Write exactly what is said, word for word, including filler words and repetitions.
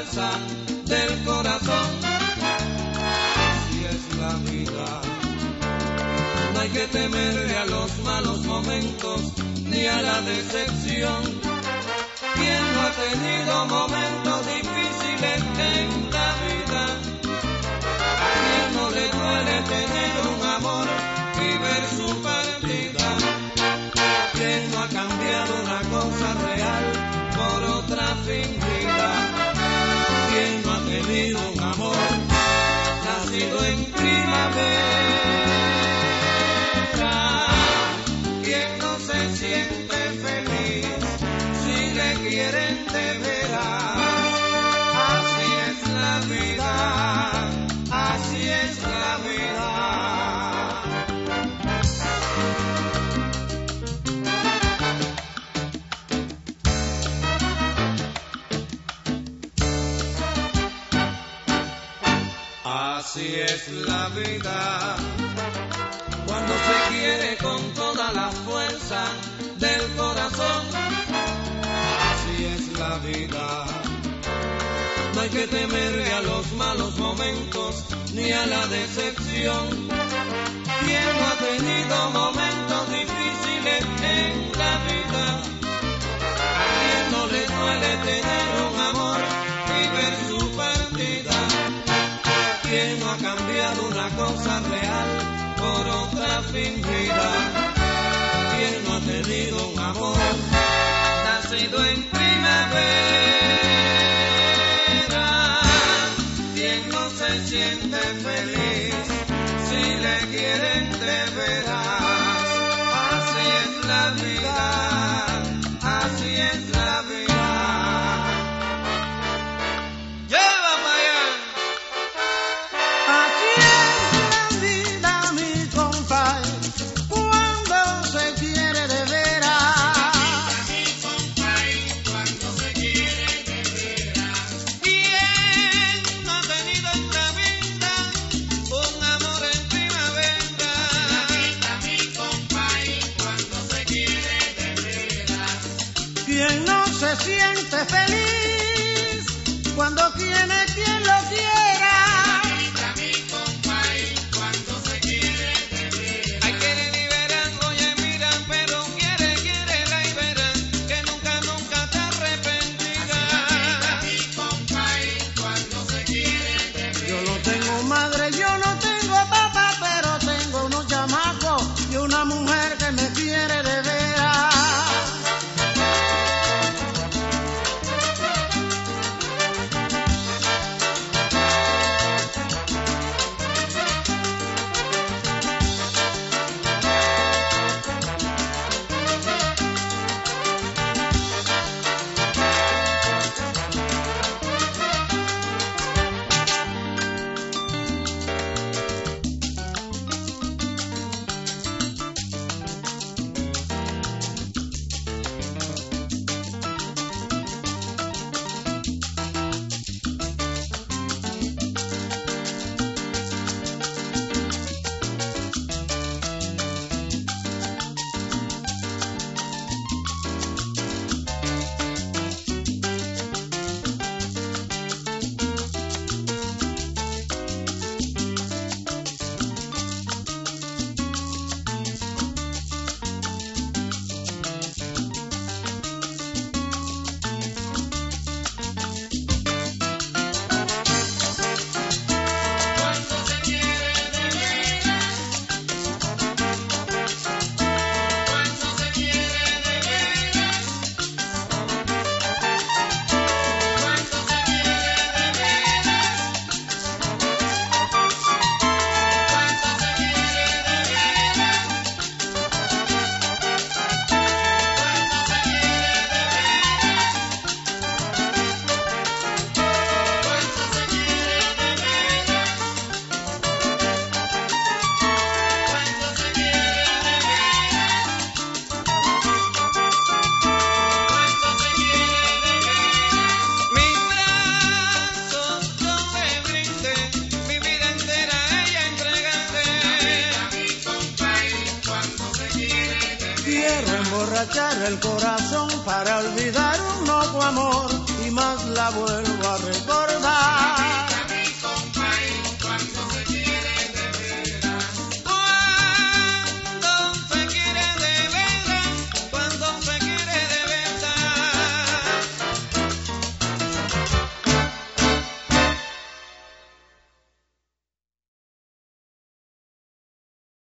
fuerza del corazón. Así es la vida. No hay que temerle a los malos momentos ni a la decepción. ¿Quién no ha tenido momentos difíciles en la vida? ¿A quién no le duele tener un amor y ver su partida? ¿Quién no ha cambiado una cosa real por otra fingida? ¿Quién no ha tenido un amor nacido en primavera? ¿Quién no se siente feliz si le quieren de veras? Así es la vida, así es la vida. Así es la vida, cuando se quiere con toda la fuerza del corazón. Así es la vida, no hay que temerle a los malos momentos ni a la decepción. ¿Quién no ha tenido momentos difíciles en la vida? ¿A quién no le duele tener un amor y ver su partida? ¿Quién no ha cambiado una cosa real por otra fingida? ¿Quién no ha tenido un amor nacido en primavera? ¿Quién no se siente feliz si le quieren de veras? Así es la vida, así es la vida. ¡Lleva para allá! Siente feliz cuando tiene quien lo quiera. A mi compay, cuando se quiere de veras. Ay, quiere liberar, oye, mira, pero quiere, quiere la liberar, que nunca, nunca te arrepentirás. A mi compay, cuando se quiere de veras. Yo no tengo madre, yo no tengo papá, pero tengo unos chamacos y una mujer que me quiere de veras. Quiero emborrachar el corazón para olvidar un loco amor y más la vuelvo a recordar.